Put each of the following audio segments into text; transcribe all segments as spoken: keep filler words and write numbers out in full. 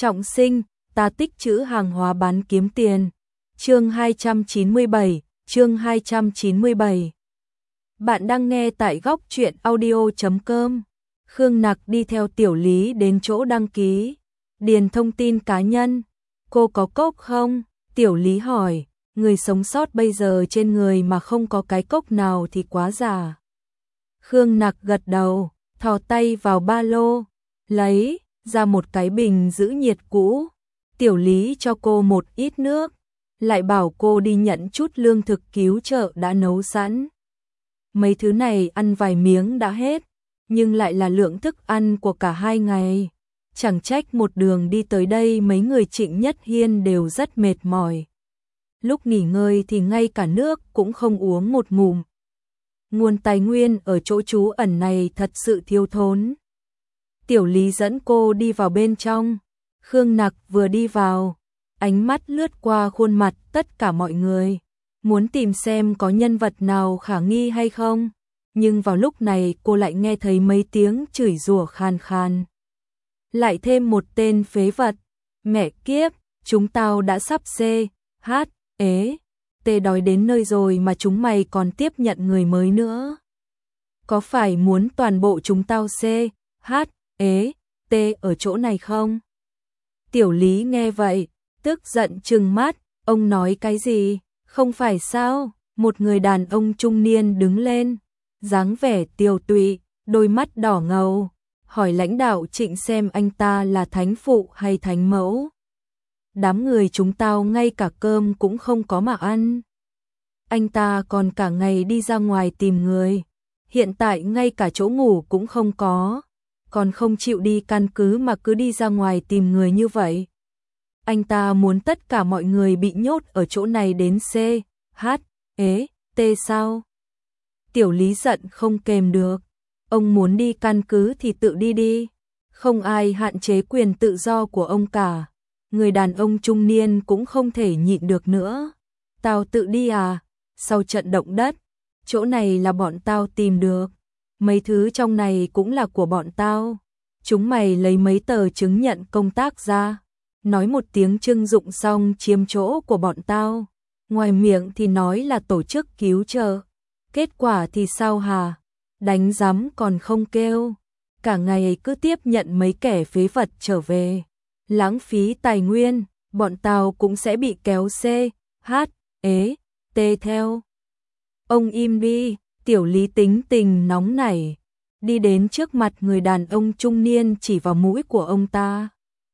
Trọng sinh, ta tích trữ hàng hóa bán kiếm tiền. Chương hai trăm chín mươi bảy, chương hai trăm chín mươi bảy. Bạn đang nghe tại góc truyện audio chấm com. Khương Nặc đi theo Tiểu Lý đến chỗ đăng ký, điền thông tin cá nhân. Cô có cốc không? Tiểu Lý hỏi, người sống sót bây giờ trên người mà không có cái cốc nào thì quá giả. Khương Nặc gật đầu, thò tay vào ba lô, lấy ra một cái bình giữ nhiệt cũ. Tiểu Lý cho cô một ít nước, lại bảo cô đi nhận chút lương thực cứu trợ đã nấu sẵn. Mấy thứ này ăn vài miếng đã hết, nhưng lại là lượng thức ăn của cả hai ngày. Chẳng trách một đường đi tới đây mấy người Trịnh Nhất Hiên đều rất mệt mỏi. Lúc nghỉ ngơi thì ngay cả nước cũng không uống một ngụm. Nguồn tài nguyên ở chỗ trú ẩn này thật sự thiếu thốn. Tiểu Lý dẫn cô đi vào bên trong. Khương Nặc vừa đi vào, ánh mắt lướt qua khuôn mặt tất cả mọi người, muốn tìm xem có nhân vật nào khả nghi hay không. Nhưng vào lúc này cô lại nghe thấy mấy tiếng chửi rủa khan khan. Lại thêm một tên phế vật. Mẹ kiếp, chúng tao đã sắp xê, hát, ế, tê đói đến nơi rồi mà chúng mày còn tiếp nhận người mới nữa. Có phải muốn toàn bộ chúng tao xê, hát, ế, tê ở chỗ này không? Tiểu Lý nghe vậy, tức giận trừng mắt, ông nói cái gì? Không phải sao? Một người đàn ông trung niên đứng lên, dáng vẻ tiều tụy, đôi mắt đỏ ngầu, hỏi lãnh đạo Trịnh xem anh ta là thánh phụ hay thánh mẫu. Đám người chúng tao ngay cả cơm cũng không có mà ăn. Anh ta còn cả ngày đi ra ngoài tìm người, hiện tại ngay cả chỗ ngủ cũng không có, còn không chịu đi căn cứ mà cứ đi ra ngoài tìm người như vậy. Anh ta muốn tất cả mọi người bị nhốt ở chỗ này đến C, H, ế, T sao? Tiểu Lý giận không kềm được. Ông muốn đi căn cứ thì tự đi đi, không ai hạn chế quyền tự do của ông cả. Người đàn ông trung niên cũng không thể nhịn được nữa. Tao tự đi à? Sau trận động đất, chỗ này là bọn tao tìm được. Mấy thứ trong này cũng là của bọn tao. Chúng mày lấy mấy tờ chứng nhận công tác ra, nói một tiếng trưng dụng xong chiếm chỗ của bọn tao. Ngoài miệng thì nói là tổ chức cứu trợ, kết quả thì sao hả? Đánh rắm còn không kêu, cả ngày cứ tiếp nhận mấy kẻ phế vật trở về, lãng phí tài nguyên, bọn tao cũng sẽ bị kéo C, H, ế, T theo. Ông im đi. Tiểu Lý tính tình nóng nảy, đi đến trước mặt người đàn ông trung niên chỉ vào mũi của ông ta.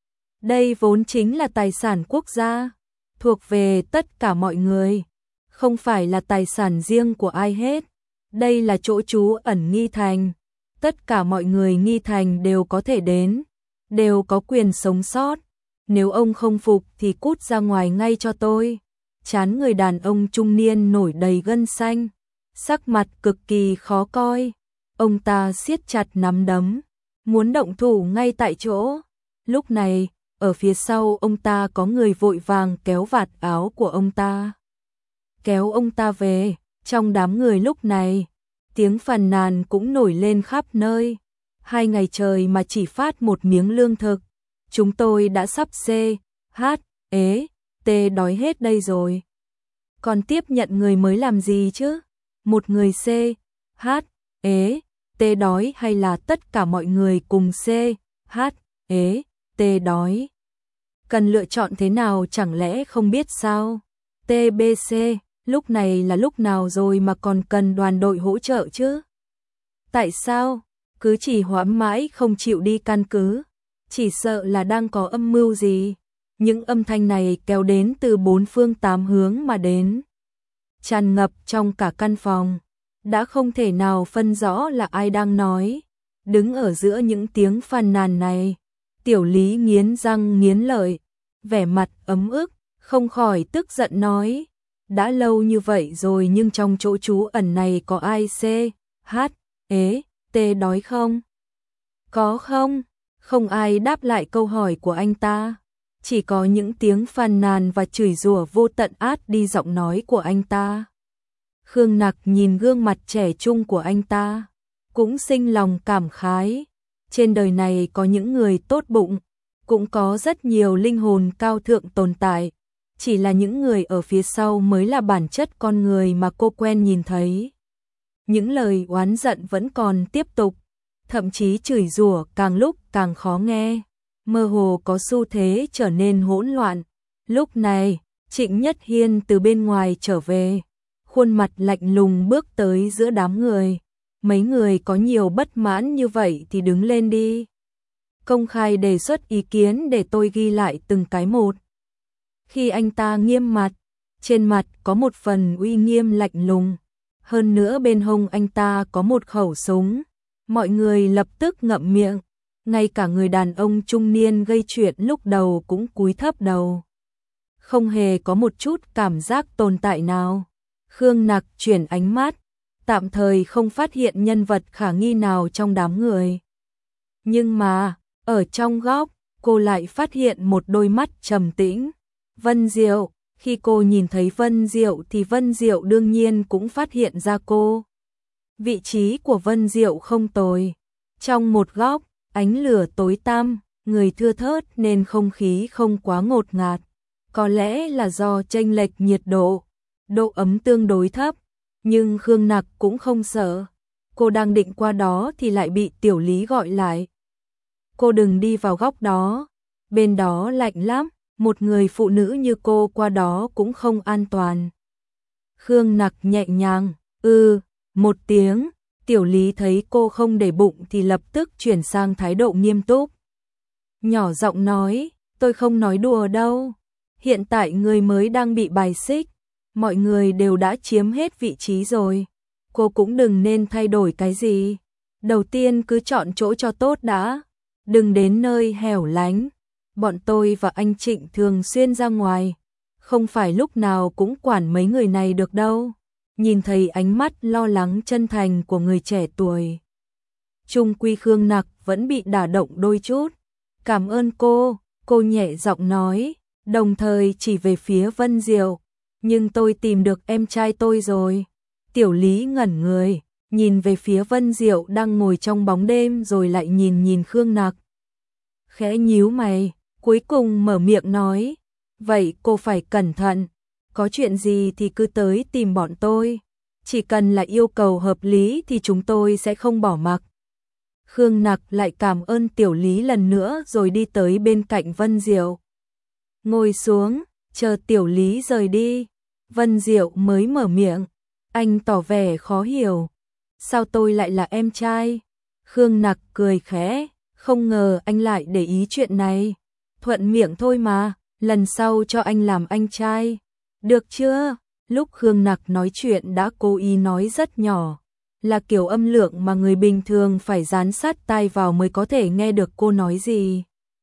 Đây vốn chính là tài sản quốc gia, thuộc về tất cả mọi người, không phải là tài sản riêng của ai hết. Đây là chỗ trú ẩn Nghi Thành, tất cả mọi người Nghi Thành đều có thể đến, đều có quyền sống sót. Nếu ông không phục thì cút ra ngoài ngay cho tôi. Trán người đàn ông trung niên nổi đầy gân xanh, sắc mặt cực kỳ khó coi. Ông ta siết chặt nắm đấm, muốn động thủ ngay tại chỗ. Lúc này, ở phía sau ông ta có người vội vàng kéo vạt áo của ông ta, kéo ông ta về. Trong đám người lúc này, tiếng phàn nàn cũng nổi lên khắp nơi. Hai ngày trời mà chỉ phát một miếng lương thực, chúng tôi đã sắp C, H, ế, T đói hết đây rồi. Còn tiếp nhận người mới làm gì chứ? Một người C, H, ế, T đói hay là tất cả mọi người cùng C, H, ế, T đói? Cần lựa chọn thế nào chẳng lẽ không biết sao? T B C, lúc này là lúc nào rồi mà còn cần đoàn đội hỗ trợ chứ? Tại sao? Cứ chỉ hoãn mãi không chịu đi căn cứ, chỉ sợ là đang có âm mưu gì. Những âm thanh này kéo đến từ bốn phương tám hướng mà đến, tràn ngập trong cả căn phòng, đã không thể nào phân rõ là ai đang nói. Đứng ở giữa những tiếng phàn nàn này, Tiểu Lý nghiến răng nghiến lợi, vẻ mặt ấm ức, không khỏi tức giận nói, đã lâu như vậy rồi nhưng trong chỗ trú ẩn này có ai C, H, ế, T đói không? Có không? Không ai đáp lại câu hỏi của anh ta, chỉ có những tiếng phàn nàn và chửi rủa vô tận át đi giọng nói của anh ta. Khương Nặc nhìn gương mặt trẻ trung của anh ta, cũng sinh lòng cảm khái. Trên đời này có những người tốt bụng, cũng có rất nhiều linh hồn cao thượng tồn tại, chỉ là những người ở phía sau mới là bản chất con người mà cô quen nhìn thấy. Những lời oán giận vẫn còn tiếp tục, thậm chí chửi rủa càng lúc càng khó nghe, mơ hồ có xu thế trở nên hỗn loạn. Lúc này, Trịnh Nhất Hiên từ bên ngoài trở về, khuôn mặt lạnh lùng bước tới giữa đám người. Mấy người có nhiều bất mãn như vậy thì đứng lên đi. Công khai đề xuất ý kiến để tôi ghi lại từng cái một. Khi anh ta nghiêm mặt, trên mặt có một phần uy nghiêm lạnh lùng. Hơn nữa bên hông anh ta có một khẩu súng. Mọi người lập tức ngậm miệng. Ngay cả người đàn ông trung niên gây chuyện lúc đầu cũng cúi thấp đầu. Không hề có một chút cảm giác tồn tại nào. Khương Nặc chuyển ánh mắt, tạm thời không phát hiện nhân vật khả nghi nào trong đám người. Nhưng mà, ở trong góc, cô lại phát hiện một đôi mắt trầm tĩnh. Vân Diệu, khi cô nhìn thấy Vân Diệu thì Vân Diệu đương nhiên cũng phát hiện ra cô. Vị trí của Vân Diệu không tồi. Trong một góc, ánh lửa tối tăm, người thưa thớt nên không khí không quá ngột ngạt. Có lẽ là do chênh lệch nhiệt độ, độ ấm tương đối thấp, nhưng Khương Nặc cũng không sợ. Cô đang định qua đó thì lại bị Tiểu Lý gọi lại. Cô đừng đi vào góc đó, bên đó lạnh lắm, một người phụ nữ như cô qua đó cũng không an toàn. Khương Nặc nhẹ nhàng, ư, một tiếng, Tiểu Lý thấy cô không để bụng thì lập tức chuyển sang thái độ nghiêm túc. Nhỏ giọng nói, tôi không nói đùa đâu, hiện tại người mới đang bị bài xích, mọi người đều đã chiếm hết vị trí rồi, cô cũng đừng nên thay đổi cái gì. Đầu tiên cứ chọn chỗ cho tốt đã, đừng đến nơi hẻo lánh. Bọn tôi và anh Trịnh thường xuyên ra ngoài, không phải lúc nào cũng quản mấy người này được đâu. Nhìn thấy ánh mắt lo lắng chân thành của người trẻ tuổi, Trung quy Khương Nặc vẫn bị đả động đôi chút. Cảm ơn cô, cô nhẹ giọng nói, đồng thời chỉ về phía Vân Diệu. Nhưng tôi tìm được em trai tôi rồi. Tiểu Lý ngẩn người, nhìn về phía Vân Diệu đang ngồi trong bóng đêm rồi lại nhìn nhìn Khương Nặc. Khẽ nhíu mày, cuối cùng mở miệng nói, vậy cô phải cẩn thận, có chuyện gì thì cứ tới tìm bọn tôi, chỉ cần là yêu cầu hợp lý thì chúng tôi sẽ không bỏ mặc. Khương Nặc lại cảm ơn Tiểu Lý lần nữa rồi đi tới bên cạnh Vân Diệu. Ngồi xuống, chờ Tiểu Lý rời đi. Vân Diệu mới mở miệng, anh tỏ vẻ khó hiểu. Sao tôi lại là em trai? Khương Nặc cười khẽ, không ngờ anh lại để ý chuyện này. Thuận miệng thôi mà, lần sau cho anh làm anh trai. Được chưa? Lúc Khương Nặc nói chuyện đã cố ý nói rất nhỏ, là kiểu âm lượng mà người bình thường phải dán sát tai vào mới có thể nghe được cô nói gì.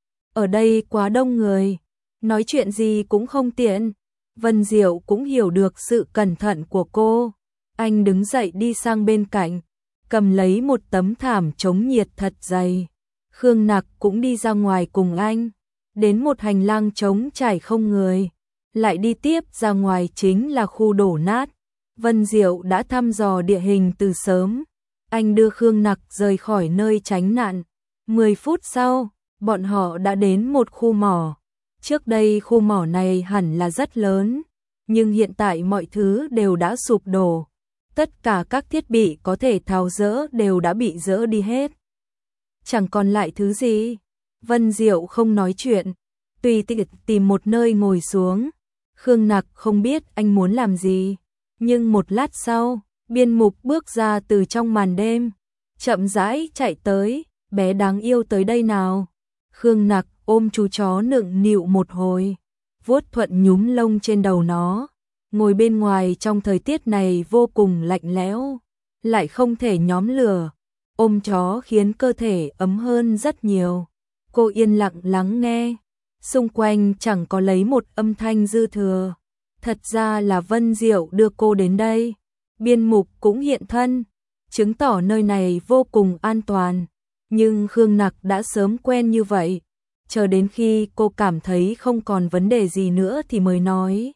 Ở đây quá đông người, nói chuyện gì cũng không tiện. Vân Diệu cũng hiểu được sự cẩn thận của cô. Anh đứng dậy đi sang bên cạnh, cầm lấy một tấm thảm chống nhiệt thật dày. Khương Nặc cũng đi ra ngoài cùng anh, đến một hành lang trống trải không người, lại đi tiếp ra ngoài chính là khu đổ nát. Vân Diệu đã thăm dò địa hình từ sớm. Anh đưa Khương Nặc rời khỏi nơi tránh nạn. Mười phút sau, bọn họ đã đến một khu mỏ. Trước đây khu mỏ này hẳn là rất lớn, nhưng hiện tại mọi thứ đều đã sụp đổ. Tất cả các thiết bị có thể tháo dỡ đều đã bị dỡ đi hết. Chẳng còn lại thứ gì. Vân Diệu không nói chuyện, tùy tiện tìm một nơi ngồi xuống. Khương Nặc không biết anh muốn làm gì, nhưng một lát sau, Biên Mục bước ra từ trong màn đêm, chậm rãi chạy tới, bé đáng yêu tới đây nào. Khương Nặc ôm chú chó nựng nịu một hồi, vuốt thuận nhúm lông trên đầu nó. Ngồi bên ngoài trong thời tiết này vô cùng lạnh lẽo, lại không thể nhóm lửa, ôm chó khiến cơ thể ấm hơn rất nhiều. Cô yên lặng lắng nghe, xung quanh chẳng có lấy một âm thanh dư thừa. Thật ra là Vân Diệu đưa cô đến đây. Biên Mục cũng hiện thân, chứng tỏ nơi này vô cùng an toàn. Nhưng Khương Nặc đã sớm quen như vậy, chờ đến khi cô cảm thấy không còn vấn đề gì nữa thì mới nói.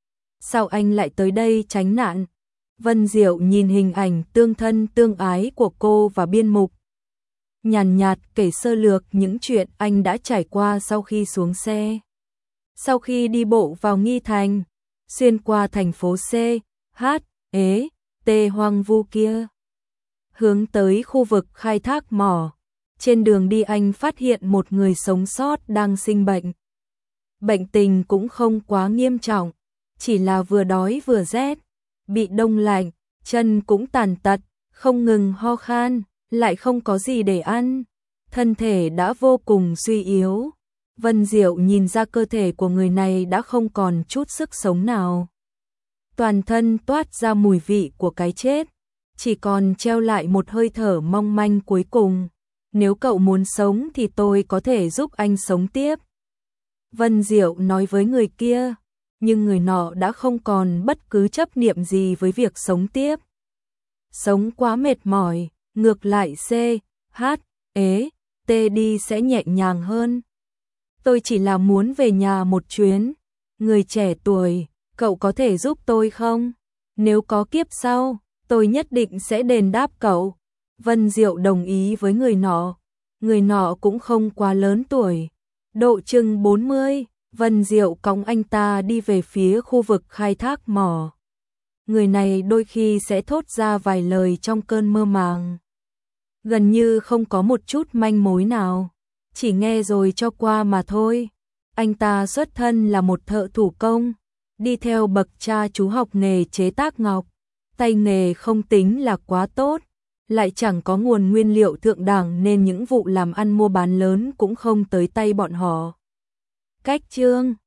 Sao anh lại tới đây tránh nạn? Vân Diệu nhìn hình ảnh tương thân tương ái của cô và Biên Mục. nhàn nhạt kể sơ lược những chuyện anh đã trải qua sau khi xuống xe. Sau khi đi bộ vào Nghi Thành, xuyên qua thành phố C, H, E, T hoang vu kia, hướng tới khu vực khai thác mỏ. Trên đường đi anh phát hiện một người sống sót đang sinh bệnh. Bệnh tình cũng không quá nghiêm trọng, chỉ là vừa đói vừa rét, bị đông lạnh, chân cũng tàn tật, không ngừng ho khan, lại không có gì để ăn, thân thể đã vô cùng suy yếu. Vân Diệu nhìn ra cơ thể của người này đã không còn chút sức sống nào. Toàn thân toát ra mùi vị của cái chết, chỉ còn treo lại một hơi thở mong manh cuối cùng. Nếu cậu muốn sống thì tôi có thể giúp anh sống tiếp. Vân Diệu nói với người kia, nhưng người nọ đã không còn bất cứ chấp niệm gì với việc sống tiếp. Sống quá mệt mỏi, ngược lại C, H, E, T đi sẽ nhẹ nhàng hơn. Tôi chỉ là muốn về nhà một chuyến. Người trẻ tuổi, cậu có thể giúp tôi không? Nếu có kiếp sau, tôi nhất định sẽ đền đáp cậu. Vân Diệu đồng ý với người nọ. Người nọ cũng không quá lớn tuổi, độ chừng bốn mươi. Vân Diệu cõng anh ta đi về phía khu vực khai thác mỏ. Người này đôi khi sẽ thốt ra vài lời trong cơn mơ màng, gần như không có một chút manh mối nào, chỉ nghe rồi cho qua mà thôi. Anh ta xuất thân là một thợ thủ công, đi theo bậc cha chú học nghề chế tác ngọc, tay nghề không tính là quá tốt, lại chẳng có nguồn nguyên liệu thượng đẳng nên những vụ làm ăn mua bán lớn cũng không tới tay bọn họ. Cách chương